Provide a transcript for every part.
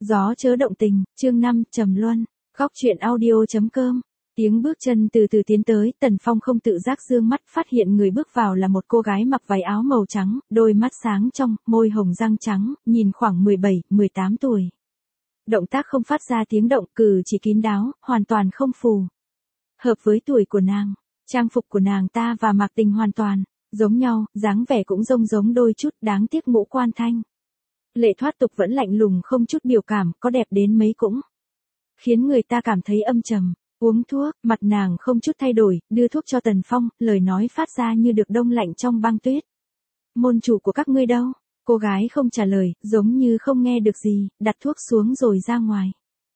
Gió chớ động tình, chương 5, Trầm Luân, góc truyện audio.com. Tiếng bước chân từ từ tiến tới, Tần Phong không tự giác dương mắt phát hiện người bước vào là một cô gái mặc váy áo màu trắng, đôi mắt sáng trong, môi hồng răng trắng, nhìn khoảng 17, 18 tuổi. Động tác không phát ra tiếng động, cử chỉ kín đáo, hoàn toàn không phù hợp với tuổi của nàng. Trang phục của nàng ta và Mạc Tình hoàn toàn giống nhau, dáng vẻ cũng giống đôi chút, đáng tiếc ngũ quan thanh lệ thoát tục vẫn lạnh lùng không chút biểu cảm, có đẹp đến mấy cũng khiến người ta cảm thấy âm trầm. Uống thuốc, mặt nàng không chút thay đổi, đưa thuốc cho Tần Phong, lời nói phát ra như được đông lạnh trong băng tuyết. Môn chủ của các ngươi đâu? Cô gái không trả lời, giống như không nghe được gì, đặt thuốc xuống rồi ra ngoài.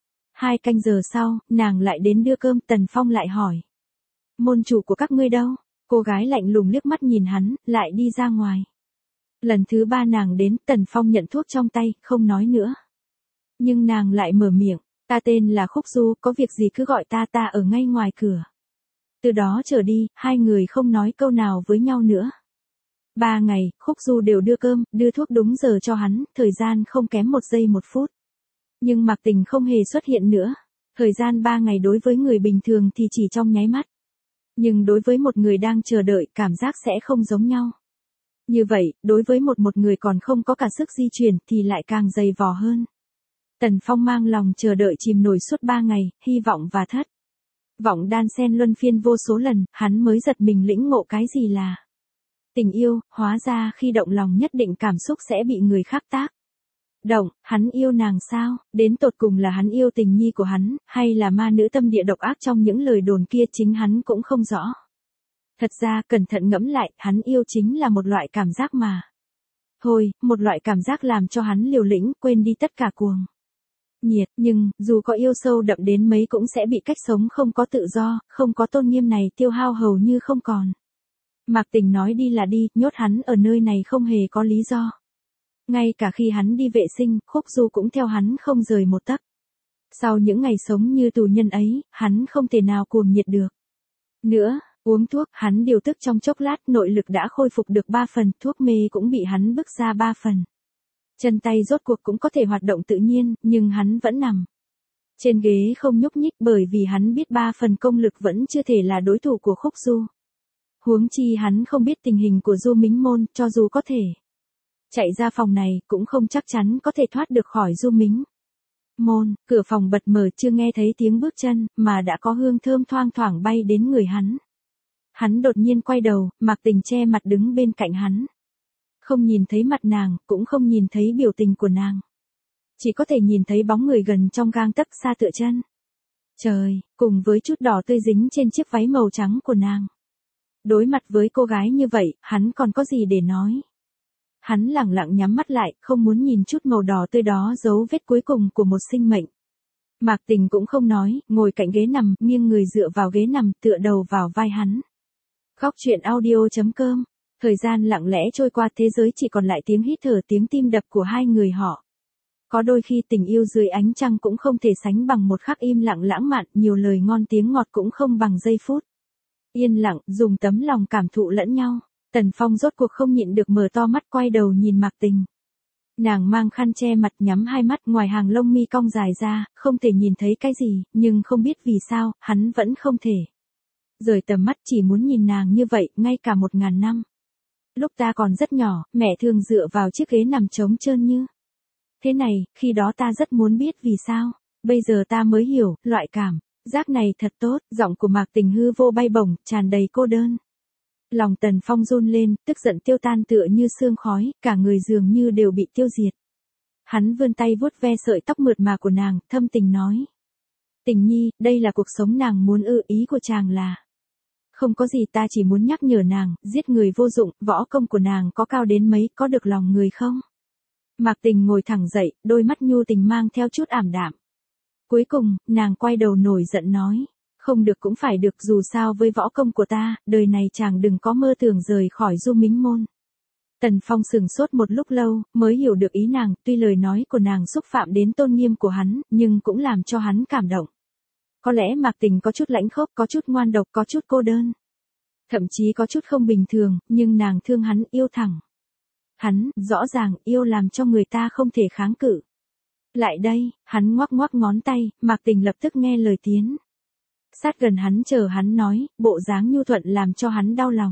2 canh giờ sau, nàng lại đến đưa cơm, Tần Phong lại hỏi. Môn chủ của các ngươi đâu? Cô gái lạnh lùng liếc mắt nhìn hắn, lại đi ra ngoài. Lần thứ 3 nàng đến, Tần Phong nhận thuốc trong tay, không nói nữa. Nhưng nàng lại mở miệng, ta tên là Khúc Du, có việc gì cứ gọi ta ở ngay ngoài cửa. Từ đó trở đi, hai người không nói câu nào với nhau nữa. 3 ngày, Khúc Du đều đưa cơm, đưa thuốc đúng giờ cho hắn, thời gian không kém 1 giây 1 phút. Nhưng Mạc Tình không hề xuất hiện nữa. Thời gian 3 ngày đối với người bình thường thì chỉ trong nháy mắt. Nhưng đối với một người đang chờ đợi, cảm giác sẽ không giống nhau. Như vậy, đối với một người còn không có cả sức di chuyển thì lại càng dày vò hơn. Tần Phong mang lòng chờ đợi chìm nổi suốt 3 ngày, hy vọng và thất vọng đan xen luân phiên vô số lần, hắn mới giật mình lĩnh ngộ cái gì là tình yêu. Hóa ra khi động lòng nhất định cảm xúc sẽ bị người khác tác động. Hắn yêu nàng sao? Đến tột cùng là hắn yêu tình nhi của hắn, hay là ma nữ tâm địa độc ác trong những lời đồn kia, chính hắn cũng không rõ. Thật ra, cẩn thận ngẫm lại, hắn yêu chính là một loại cảm giác mà. Thôi, một loại cảm giác làm cho hắn liều lĩnh, quên đi tất cả cuồng nhiệt, nhưng, dù có yêu sâu đậm đến mấy cũng sẽ bị cách sống không có tự do, không có tôn nghiêm này tiêu hao hầu như không còn. Mạc Tình nói đi là đi, nhốt hắn ở nơi này không hề có lý do. Ngay cả khi hắn đi vệ sinh, Khúc Du cũng theo hắn không rời một tấc. Sau những ngày sống như tù nhân ấy, hắn không thể nào cuồng nhiệt được nữa. Uống thuốc, hắn điều tức trong chốc lát, nội lực đã khôi phục được 3 phần, thuốc mê cũng bị hắn bức ra 3 phần. Chân tay rốt cuộc cũng có thể hoạt động tự nhiên, nhưng hắn vẫn nằm trên ghế không nhúc nhích, bởi vì hắn biết 3 phần công lực vẫn chưa thể là đối thủ của Khúc Du. Huống chi hắn không biết tình hình của Du Mính Môn, cho dù có thể chạy ra phòng này, cũng không chắc chắn có thể thoát được khỏi Du Mính Môn. Cửa phòng bật mở, chưa nghe thấy tiếng bước chân, mà đã có hương thơm thoang thoảng bay đến người hắn. Hắn đột nhiên quay đầu, Mạc Tình che mặt đứng bên cạnh hắn. Không nhìn thấy mặt nàng, cũng không nhìn thấy biểu tình của nàng. Chỉ có thể nhìn thấy bóng người gần trong gang tấc xa tựa chân trời, cùng với chút đỏ tươi dính trên chiếc váy màu trắng của nàng. Đối mặt với cô gái như vậy, hắn còn có gì để nói. Hắn lẳng lặng nhắm mắt lại, không muốn nhìn chút màu đỏ tươi đó, dấu vết cuối cùng của một sinh mệnh. Mạc Tình cũng không nói, ngồi cạnh ghế nằm, nghiêng người dựa vào ghế nằm, tựa đầu vào vai hắn. Góc truyện audio.com. Thời gian lặng lẽ trôi qua, thế giới chỉ còn lại tiếng hít thở, tiếng tim đập của hai người họ. Có đôi khi tình yêu dưới ánh trăng cũng không thể sánh bằng một khắc im lặng lãng mạn, nhiều lời ngon tiếng ngọt cũng không bằng giây phút yên lặng, dùng tấm lòng cảm thụ lẫn nhau. Tần Phong rốt cuộc không nhịn được mở to mắt, quay đầu nhìn Mạc Tình. Nàng mang khăn che mặt, nhắm hai mắt, ngoài hàng lông mi cong dài ra, không thể nhìn thấy cái gì, nhưng không biết vì sao, hắn vẫn không thể rời tầm mắt, chỉ muốn nhìn nàng như vậy, ngay cả 1000 năm. Lúc ta còn rất nhỏ, mẹ thường dựa vào chiếc ghế nằm trống trơn như thế này, khi đó ta rất muốn biết vì sao. Bây giờ ta mới hiểu, loại cảm giác này thật tốt. Giọng của Mạc Tình hư vô bay bổng, tràn đầy cô đơn. Lòng Tần Phong run lên, tức giận tiêu tan tựa như sương khói, cả người dường như đều bị tiêu diệt. Hắn vươn tay vuốt ve sợi tóc mượt mà của nàng, thâm tình nói. Tình nhi, đây là cuộc sống nàng muốn ư? Ý của chàng là không có gì, ta chỉ muốn nhắc nhở nàng, giết người vô dụng, võ công của nàng có cao đến mấy, có được lòng người không? Mạc Tình ngồi thẳng dậy, đôi mắt nhu tình mang theo chút ảm đạm. Cuối cùng, nàng quay đầu nổi giận nói. Không được cũng phải được, dù sao với võ công của ta, đời này chàng đừng có mơ tưởng rời khỏi Du Mính Môn. Tần Phong sừng sốt một lúc lâu, mới hiểu được ý nàng, tuy lời nói của nàng xúc phạm đến tôn nghiêm của hắn, nhưng cũng làm cho hắn cảm động. Có lẽ Mạc Tình có chút lãnh khốc, có chút ngoan độc, có chút cô đơn. Thậm chí có chút không bình thường, nhưng nàng thương hắn, yêu thẳng hắn, rõ ràng, yêu làm cho người ta không thể kháng cự. Lại đây, hắn ngoắc ngoắc ngón tay, Mạc Tình lập tức nghe lời tiến. Sát gần hắn chờ hắn nói, bộ dáng nhu thuận làm cho hắn đau lòng.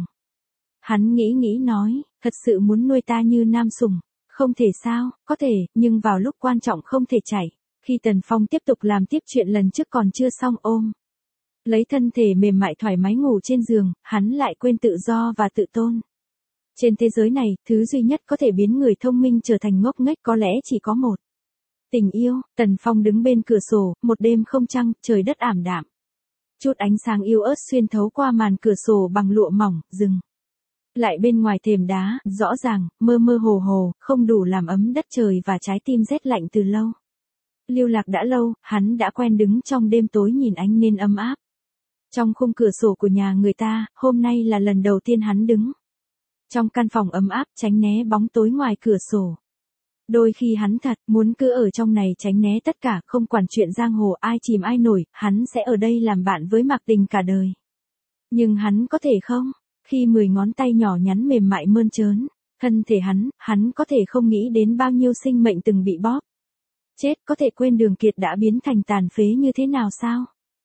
Hắn nghĩ nói, thật sự muốn nuôi ta như nam sủng. Không thể sao, có thể, nhưng vào lúc quan trọng không thể chạy. Khi Tần Phong tiếp tục làm tiếp chuyện lần trước còn chưa xong ôm. Lấy thân thể mềm mại thoải mái ngủ trên giường, hắn lại quên tự do và tự tôn. Trên thế giới này, thứ duy nhất có thể biến người thông minh trở thành ngốc nghếch có lẽ chỉ có một. Tình yêu. Tần Phong đứng bên cửa sổ, một đêm không trăng, trời đất ảm đạm. Chút ánh sáng yêu ớt xuyên thấu qua màn cửa sổ bằng lụa mỏng, rừng. Lại bên ngoài thềm đá, rõ ràng, mơ mơ hồ hồ, không đủ làm ấm đất trời và trái tim rét lạnh từ lâu. Lưu lạc đã lâu, hắn đã quen đứng trong đêm tối nhìn ánh nên ấm áp. Trong khung cửa sổ của nhà người ta, hôm nay là lần đầu tiên hắn đứng. Trong căn phòng ấm áp tránh né bóng tối ngoài cửa sổ. Đôi khi hắn thật muốn cứ ở trong này tránh né tất cả, không quản chuyện giang hồ ai chìm ai nổi, hắn sẽ ở đây làm bạn với Mạc Tình cả đời. Nhưng hắn có thể không? Khi 10 ngón tay nhỏ nhắn mềm mại mơn trớn, thân thể hắn có thể không nghĩ đến bao nhiêu sinh mệnh từng bị bóp. Chết có thể quên Đường Kiệt đã biến thành tàn phế như thế nào sao?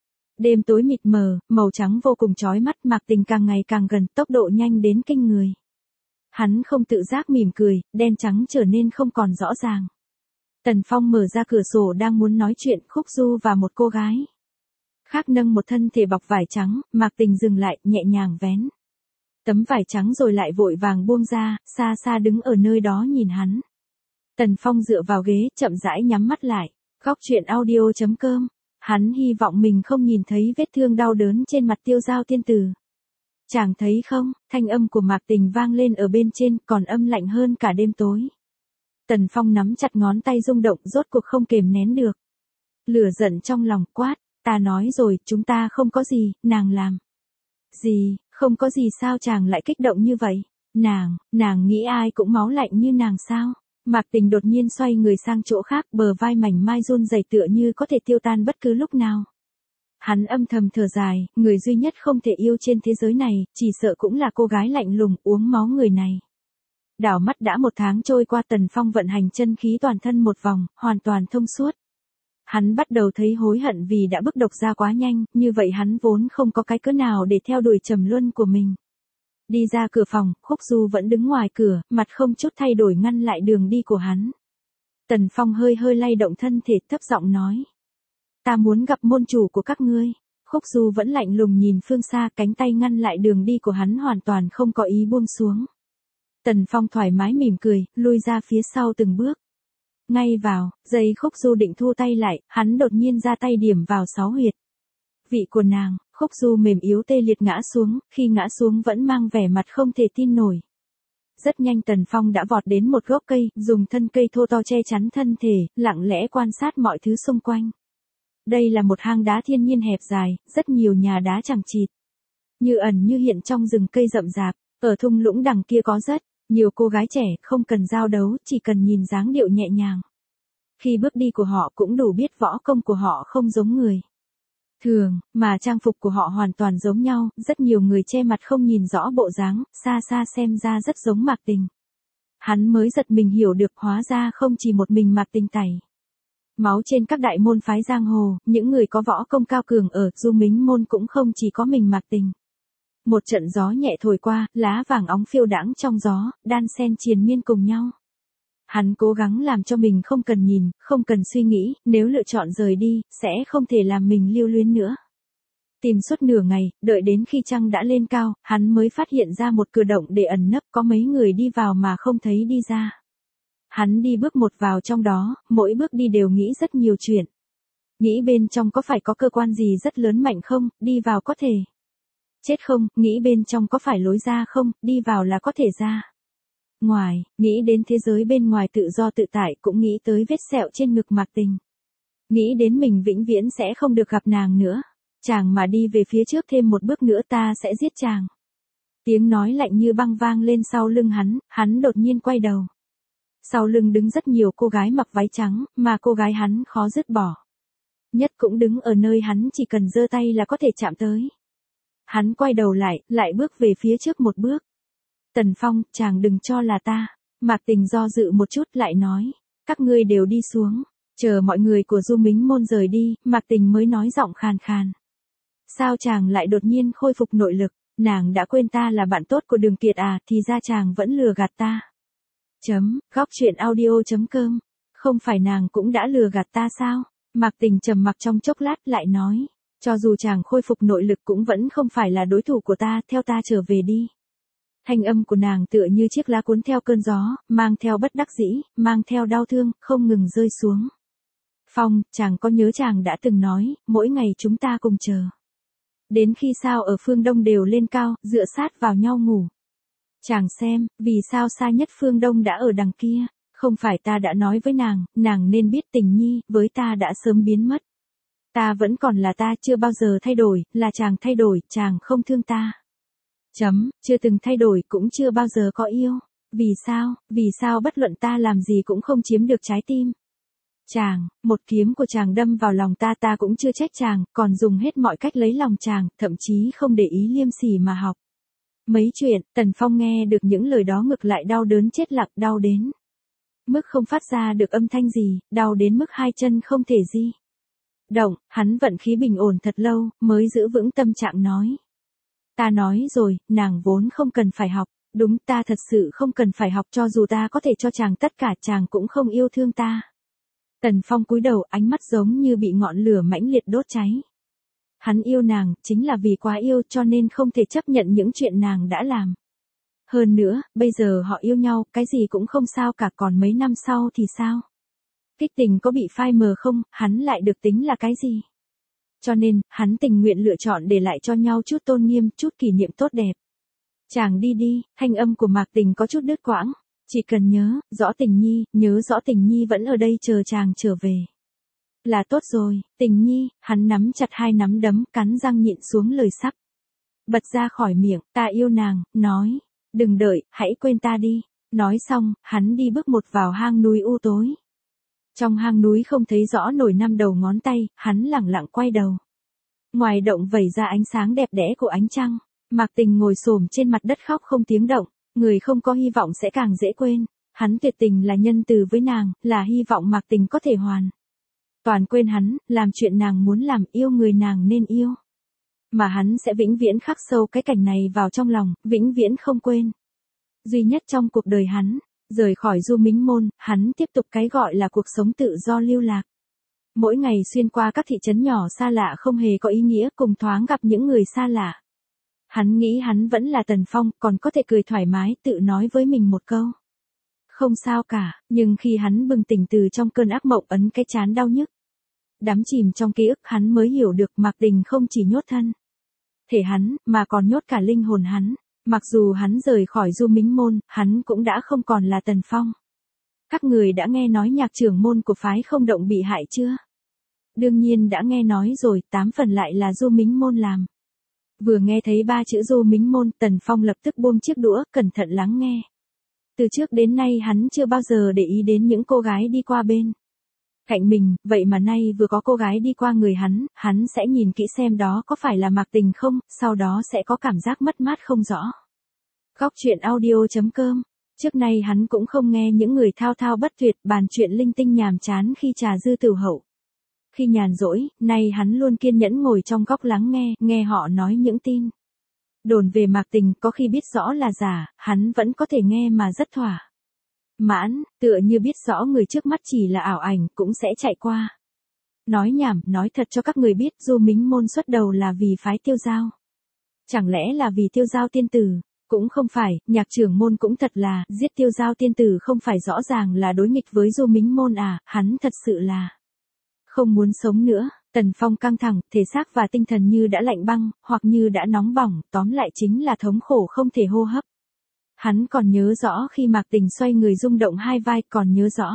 Đêm tối mịt mờ, màu trắng vô cùng chói mắt, Mạc Tình càng ngày càng gần, tốc độ nhanh đến kinh người. Hắn không tự giác mỉm cười, đen trắng trở nên không còn rõ ràng. Tần Phong mở ra cửa sổ đang muốn nói chuyện, Khúc Du và một cô gái khác nâng một thân thể bọc vải trắng, Mạc Tình dừng lại, nhẹ nhàng vén tấm vải trắng rồi lại vội vàng buông ra, xa xa đứng ở nơi đó nhìn hắn. Tần Phong dựa vào ghế, chậm rãi nhắm mắt lại. Góc truyện audio.com. Hắn hy vọng mình không nhìn thấy vết thương đau đớn trên mặt Tiêu Giao tiên tử. Chàng thấy không, thanh âm của Mạc Tình vang lên ở bên trên, còn âm lạnh hơn cả đêm tối. Tần Phong nắm chặt ngón tay rung động, rốt cuộc không kềm nén được. Lửa giận trong lòng quát, ta nói rồi, chúng ta không có gì, nàng làm. Gì, không có gì sao chàng lại kích động như vậy? Nàng nghĩ ai cũng máu lạnh như nàng sao? Mạc Tình đột nhiên xoay người sang chỗ khác, bờ vai mảnh mai run rẩy tựa như có thể tiêu tan bất cứ lúc nào. Hắn âm thầm thở dài, người duy nhất không thể yêu trên thế giới này, chỉ sợ cũng là cô gái lạnh lùng uống máu người này. Đảo mắt đã 1 tháng trôi qua, Tần Phong vận hành chân khí toàn thân một vòng, hoàn toàn thông suốt. Hắn bắt đầu thấy hối hận vì đã bức độc ra quá nhanh, như vậy hắn vốn không có cái cớ nào để theo đuổi trầm luân của mình. Đi ra cửa phòng, Khúc Du vẫn đứng ngoài cửa, mặt không chút thay đổi ngăn lại đường đi của hắn. Tần Phong hơi lay động thân thể, thấp giọng nói. Ta muốn gặp môn chủ của các ngươi. Khúc Du vẫn lạnh lùng nhìn phương xa, cánh tay ngăn lại đường đi của hắn hoàn toàn không có ý buông xuống. Tần Phong thoải mái mỉm cười, lui ra phía sau từng bước. Ngay vào, giây Khúc Du định thu tay lại, hắn đột nhiên ra tay điểm vào 6 huyệt. Vị của nàng. Khúc Du mềm yếu tê liệt ngã xuống, khi ngã xuống vẫn mang vẻ mặt không thể tin nổi. Rất nhanh Tần Phong đã vọt đến một gốc cây, dùng thân cây thô to che chắn thân thể, lặng lẽ quan sát mọi thứ xung quanh. Đây là một hang đá thiên nhiên hẹp dài, rất nhiều nhà đá chằng chịt. Như ẩn như hiện trong rừng cây rậm rạp, ở thung lũng đằng kia có rất nhiều cô gái trẻ, không cần giao đấu, chỉ cần nhìn dáng điệu nhẹ nhàng. Khi bước đi của họ cũng đủ biết võ công của họ không giống người thường, mà trang phục của họ hoàn toàn giống nhau, rất nhiều người che mặt không nhìn rõ bộ dáng, xa xa xem ra rất giống Mạc Tình. Hắn mới giật mình hiểu được, hóa ra không chỉ một mình Mạc Tình tẩy máu trên các đại môn phái giang hồ, những người có võ công cao cường ở Du Mính môn cũng không chỉ có mình Mạc Tình. Một trận gió nhẹ thổi qua, lá vàng óng phiêu đãng trong gió, đan xen triền miên cùng nhau. Hắn cố gắng làm cho mình không cần nhìn, không cần suy nghĩ, nếu lựa chọn rời đi, sẽ không thể làm mình lưu luyến nữa. Tìm suốt nửa ngày, đợi đến khi trăng đã lên cao, hắn mới phát hiện ra một cửa động để ẩn nấp, có mấy người đi vào mà không thấy đi ra. Hắn đi bước một vào trong đó, mỗi bước đi đều nghĩ rất nhiều chuyện. Nghĩ bên trong có phải có cơ quan gì rất lớn mạnh không, đi vào có thể chết không, nghĩ bên trong có phải lối ra không, đi vào là có thể ra ngoài, nghĩ đến thế giới bên ngoài tự do tự tại, cũng nghĩ tới vết sẹo trên ngực Mạc Tình. Nghĩ đến mình vĩnh viễn sẽ không được gặp nàng nữa. Chàng mà đi về phía trước thêm một bước nữa ta sẽ giết chàng. Tiếng nói lạnh như băng vang lên sau lưng hắn đột nhiên quay đầu. Sau lưng đứng rất nhiều cô gái mặc váy trắng, mà cô gái hắn khó dứt bỏ. Nhất cũng đứng ở nơi hắn chỉ cần giơ tay là có thể chạm tới. Hắn quay đầu lại bước về phía trước một bước. Tần Phong, chàng đừng cho là ta. Mạc Tình do dự một chút lại nói. Các ngươi đều đi xuống. Chờ mọi người của Du Mính Môn rời đi, Mạc Tình mới nói giọng khàn khàn. Sao chàng lại đột nhiên khôi phục nội lực, nàng đã quên ta là bạn tốt của Đường Kiệt à, thì ra chàng vẫn lừa gạt ta. Góc truyện audio.com. Không phải nàng cũng đã lừa gạt ta sao? Mạc Tình trầm mặc trong chốc lát lại nói. Cho dù chàng khôi phục nội lực cũng vẫn không phải là đối thủ của ta, theo ta trở về đi. Thanh âm của nàng tựa như chiếc lá cuốn theo cơn gió, mang theo bất đắc dĩ, mang theo đau thương, không ngừng rơi xuống. Phong, chàng có nhớ chàng đã từng nói, mỗi ngày chúng ta cùng chờ. Đến khi sao ở phương Đông đều lên cao, dựa sát vào nhau ngủ. Chàng xem, vì sao xa nhất phương Đông đã ở đằng kia, không phải ta đã nói với nàng nên biết Tình Nhi, với ta đã sớm biến mất. Ta vẫn còn là ta, chưa bao giờ thay đổi, là chàng thay đổi, chàng không thương ta. Chưa từng thay đổi cũng chưa bao giờ có yêu. Vì sao bất luận ta làm gì cũng không chiếm được trái tim. Chàng, một kiếm của chàng đâm vào lòng ta cũng chưa trách chàng, còn dùng hết mọi cách lấy lòng chàng, thậm chí không để ý liêm sỉ mà học. Mấy chuyện, Tần Phong nghe được những lời đó ngược lại đau đớn chết lặng, đau đến mức không phát ra được âm thanh gì, đau đến mức hai chân không thể di động. Hắn vận khí bình ổn thật lâu, mới giữ vững tâm trạng nói. Ta nói rồi, nàng vốn không cần phải học, đúng, ta thật sự không cần phải học, cho dù ta có thể cho chàng tất cả, chàng cũng không yêu thương ta. Tần Phong cúi đầu, ánh mắt giống như bị ngọn lửa mãnh liệt đốt cháy. Hắn yêu nàng, chính là vì quá yêu cho nên không thể chấp nhận những chuyện nàng đã làm. Hơn nữa, bây giờ họ yêu nhau, cái gì cũng không sao cả, còn mấy năm sau thì sao? Kích tình có bị phai mờ không, hắn lại được tính là cái gì? Cho nên, hắn tình nguyện lựa chọn để lại cho nhau chút tôn nghiêm, chút kỷ niệm tốt đẹp. Chàng đi đi, thanh âm của Mạc Tình có chút đứt quãng. Chỉ cần nhớ rõ Tình Nhi vẫn ở đây chờ chàng trở về. Là tốt rồi, Tình Nhi, hắn nắm chặt hai nắm đấm, cắn răng nhịn xuống lời sắp bật ra khỏi miệng, ta yêu nàng, nói, đừng đợi, hãy quên ta đi. Nói xong, hắn đi bước một vào hang núi u tối. Trong hang núi không thấy rõ nổi năm đầu ngón tay, hắn lẳng lặng quay đầu. Ngoài động vẩy ra ánh sáng đẹp đẽ của ánh trăng, Mạc Tình ngồi xổm trên mặt đất khóc không tiếng động, người không có hy vọng sẽ càng dễ quên. Hắn tuyệt tình là nhân từ với nàng, là hy vọng Mạc Tình có thể toàn quên hắn, làm chuyện nàng muốn làm, yêu người nàng nên yêu. Mà hắn sẽ vĩnh viễn khắc sâu cái cảnh này vào trong lòng, vĩnh viễn không quên. Duy nhất trong cuộc đời hắn, rời khỏi Du Mính Môn, hắn tiếp tục cái gọi là cuộc sống tự do lưu lạc. Mỗi ngày xuyên qua các thị trấn nhỏ xa lạ không hề có ý nghĩa, cùng thoáng gặp những người xa lạ. Hắn nghĩ hắn vẫn là Tần Phong, còn có thể cười thoải mái, tự nói với mình một câu. Không sao cả, nhưng khi hắn bừng tỉnh từ trong cơn ác mộng, ấn cái trán đau nhức. Đắm chìm trong ký ức, hắn mới hiểu được Mạc Tình không chỉ nhốt thân thể hắn, mà còn nhốt cả linh hồn hắn. Mặc dù hắn rời khỏi Du Mính Môn, hắn cũng đã không còn là Tần Phong. Các người đã nghe nói nhạc trưởng môn của phái Không Động bị hại chưa? Đương nhiên đã nghe nói rồi, 8 phần lại là Du Mính Môn làm. Vừa nghe thấy 3 chữ Du Mính Môn, Tần Phong lập tức buông chiếc đũa, cẩn thận lắng nghe. Từ trước đến nay hắn chưa bao giờ để ý đến những cô gái đi qua bên cạnh mình, vậy mà nay vừa có cô gái đi qua người hắn sẽ nhìn kỹ xem đó có phải là Mạc Tình không, sau đó sẽ có cảm giác mất mát không rõ. Góc truyện audio.com. Trước nay hắn cũng không nghe những người thao thao bất tuyệt bàn chuyện linh tinh nhàm chán khi trà dư tửu hậu. Khi nhàn rỗi, nay hắn luôn kiên nhẫn ngồi trong góc lắng nghe họ nói những tin đồn về Mạc Tình, có khi biết rõ là giả, hắn vẫn có thể nghe mà rất thỏa mãn, tựa như biết rõ người trước mắt chỉ là ảo ảnh, cũng sẽ chạy qua. Nói nhảm, nói thật cho các người biết, Du Mính Môn xuất đầu là vì phái Tiêu Giao. Chẳng lẽ là vì Tiêu Giao tiên tử? Cũng không phải, nhạc trưởng môn cũng thật là, giết Tiêu Giao tiên tử không phải rõ ràng là đối nghịch với Du Mính Môn à, hắn thật sự là không muốn sống nữa. Tần Phong căng thẳng, thể xác và tinh thần như đã lạnh băng, hoặc như đã nóng bỏng, tóm lại chính là thống khổ không thể hô hấp. Hắn còn nhớ rõ khi Mạc Tình xoay người rung động hai vai, còn nhớ rõ.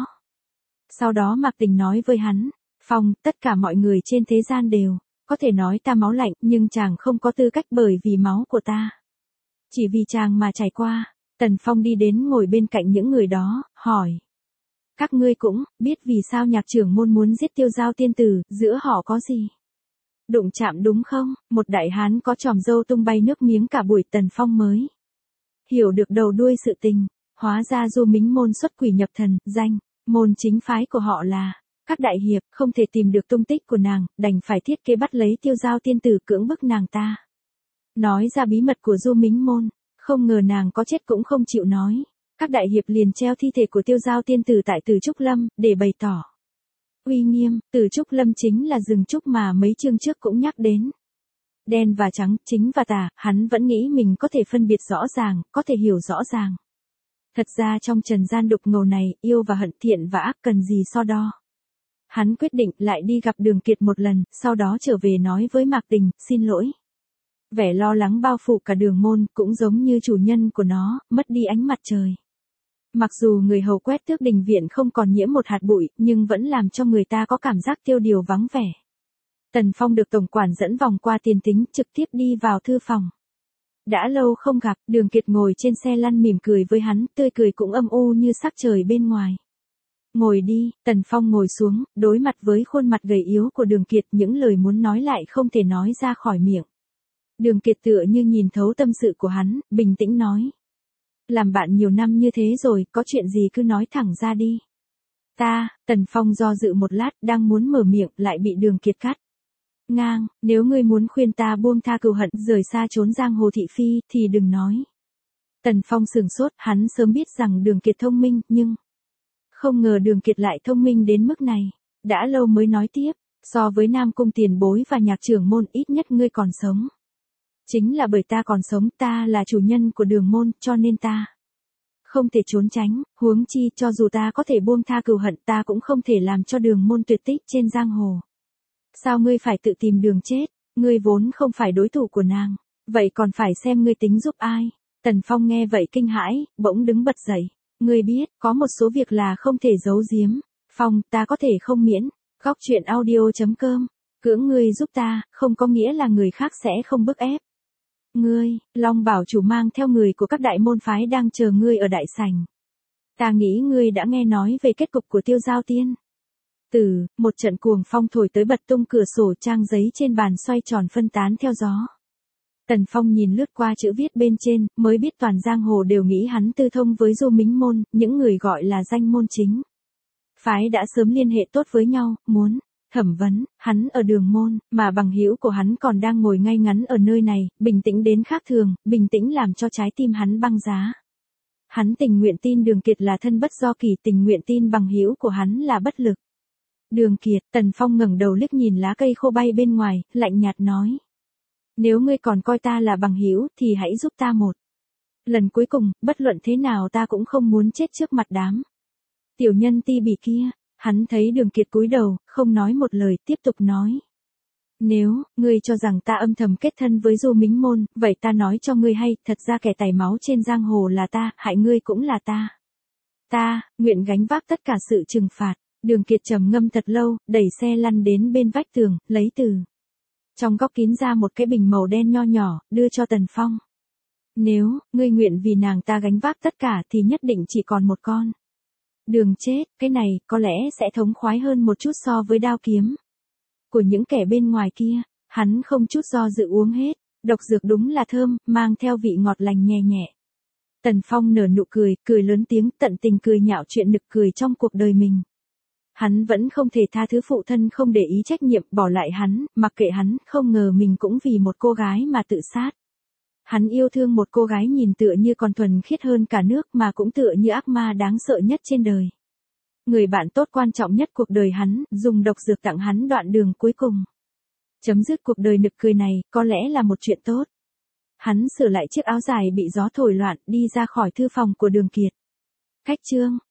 Sau đó Mạc Tình nói với hắn, Phong, tất cả mọi người trên thế gian đều có thể nói ta máu lạnh, nhưng chàng không có tư cách bởi vì máu của ta. Chỉ vì chàng mà trải qua. Tần Phong đi đến ngồi bên cạnh những người đó, hỏi. Các ngươi cũng biết vì sao nhạc trưởng môn muốn giết Tiêu Giao tiên tử, giữa họ có gì đụng chạm đúng không? Một đại hán có chòm râu tung bay nước miếng cả buổi. Tần Phong mới hiểu được đầu đuôi sự tình. Hóa ra Du Mính Môn xuất quỷ nhập thần, danh môn chính phái của họ là Các đại hiệp không thể tìm được tung tích của nàng, đành phải thiết kế bắt lấy Tiêu Giao tiên tử cưỡng bức nàng ta. Nói ra bí mật của Du Mính Môn, không ngờ nàng có chết cũng không chịu nói. Các đại hiệp liền treo thi thể của Tiêu Giao tiên tử tại Từ Trúc Lâm, để bày tỏ uy nghiêm. Từ Trúc Lâm chính là rừng trúc mà mấy chương trước cũng nhắc đến. Đen và trắng, chính và tà, hắn vẫn nghĩ mình có thể phân biệt rõ ràng, có thể hiểu rõ ràng. Thật ra trong trần gian đục ngầu này, yêu và hận, thiện và ác cần gì so đo. Hắn quyết định lại đi gặp Đường Kiệt một lần, sau đó trở về nói với Mạc Tình, xin lỗi. Vẻ lo lắng bao phủ cả Đường Môn, cũng giống như chủ nhân của nó, mất đi ánh mặt trời. Mặc dù người hầu quét tước đình viện không còn nhiễm một hạt bụi, nhưng vẫn làm cho người ta có cảm giác tiêu điều vắng vẻ. Tần Phong được tổng quản dẫn vòng qua tiền tính, trực tiếp đi vào thư phòng. Đã lâu không gặp, Đường Kiệt ngồi trên xe lăn mỉm cười với hắn, tươi cười cũng âm u như sắc trời bên ngoài. Ngồi đi, Tần Phong ngồi xuống, đối mặt với khuôn mặt gầy yếu của Đường Kiệt, những lời muốn nói lại không thể nói ra khỏi miệng. Đường Kiệt tựa như nhìn thấu tâm sự của hắn, bình tĩnh nói. Làm bạn nhiều năm như thế rồi, có chuyện gì cứ nói thẳng ra đi. Tần Phong do dự một lát, đang muốn mở miệng, lại bị Đường Kiệt cắt ngang, nếu ngươi muốn khuyên ta buông tha cừu hận, rời xa trốn giang hồ thị phi, thì đừng nói. Tần Phong sửng sốt, hắn sớm biết rằng Đường Kiệt thông minh, nhưng không ngờ Đường Kiệt lại thông minh đến mức này. Đã lâu mới nói tiếp, so với Nam Cung tiền bối và Nhạc trưởng môn, ít nhất ngươi còn sống. Chính là bởi ta còn sống, ta là chủ nhân của Đường Môn, cho nên ta không thể trốn tránh, huống chi cho dù ta có thể buông tha cừu hận, ta cũng không thể làm cho Đường Môn tuyệt tích trên giang hồ. Sao ngươi phải tự tìm đường chết, ngươi vốn không phải đối thủ của nàng, vậy còn phải xem ngươi tính giúp ai. Tần Phong nghe vậy kinh hãi, bỗng đứng bật dậy. Ngươi biết, có một số việc là không thể giấu giếm. Phong, ta có thể không miễn. Góc truyện audio.com. Cưỡng ngươi giúp ta, không có nghĩa là người khác sẽ không bức ép. Ngươi, Long Bảo chủ mang theo người của các đại môn phái đang chờ ngươi ở đại sảnh. Ta nghĩ ngươi đã nghe nói về kết cục của Tiêu Giao Tiên. Một trận cuồng phong thổi tới bật tung cửa sổ, trang giấy trên bàn xoay tròn phân tán theo gió. Tần Phong nhìn lướt qua chữ viết bên trên, mới biết toàn giang hồ đều nghĩ hắn tư thông với Du Mính Môn, những người gọi là danh môn chính phái đã sớm liên hệ tốt với nhau, muốn thẩm vấn hắn ở Đường Môn, mà bằng hữu của hắn còn đang ngồi ngay ngắn ở nơi này, bình tĩnh đến khác thường, bình tĩnh làm cho trái tim hắn băng giá. Hắn tình nguyện tin Đường Kiệt là thân bất do kỳ, tình nguyện tin bằng hữu của hắn là bất lực. Đường Kiệt, Tần Phong ngẩng đầu liếc nhìn lá cây khô bay bên ngoài, lạnh nhạt nói. Nếu ngươi còn coi ta là bằng hữu, thì hãy giúp ta một lần cuối cùng, bất luận thế nào ta cũng không muốn chết trước mặt đám tiểu nhân ti bỉ kia. Hắn thấy Đường Kiệt cúi đầu, không nói một lời, tiếp tục nói. Nếu ngươi cho rằng ta âm thầm kết thân với Du Mính Môn, vậy ta nói cho ngươi hay, thật ra kẻ tẩy máu trên giang hồ là ta, hại ngươi cũng là ta. Ta nguyện gánh vác tất cả sự trừng phạt. Đường Kiệt trầm ngâm thật lâu, đẩy xe lăn đến bên vách tường, lấy từ trong góc kín ra một cái bình màu đen nho nhỏ, đưa cho Tần Phong. Nếu ngươi nguyện vì nàng ta gánh vác tất cả thì nhất định chỉ còn một con đường chết, cái này có lẽ sẽ thống khoái hơn một chút so với đao kiếm của những kẻ bên ngoài kia. Hắn không chút do dự uống hết, độc dược đúng là thơm, mang theo vị ngọt lành nhẹ nhẹ. Tần Phong nở nụ cười, cười lớn tiếng, tận tình cười nhạo chuyện nực cười trong cuộc đời mình. Hắn vẫn không thể tha thứ phụ thân không để ý trách nhiệm, bỏ lại hắn, mặc kệ hắn, không ngờ mình cũng vì một cô gái mà tự sát. Hắn yêu thương một cô gái nhìn tựa như còn thuần khiết hơn cả nước, mà cũng tựa như ác ma đáng sợ nhất trên đời. Người bạn tốt quan trọng nhất cuộc đời hắn, dùng độc dược tặng hắn đoạn đường cuối cùng. Chấm dứt cuộc đời nực cười này, có lẽ là một chuyện tốt. Hắn sửa lại chiếc áo dài bị gió thổi loạn, đi ra khỏi thư phòng của Đường Kiệt. Khách chương.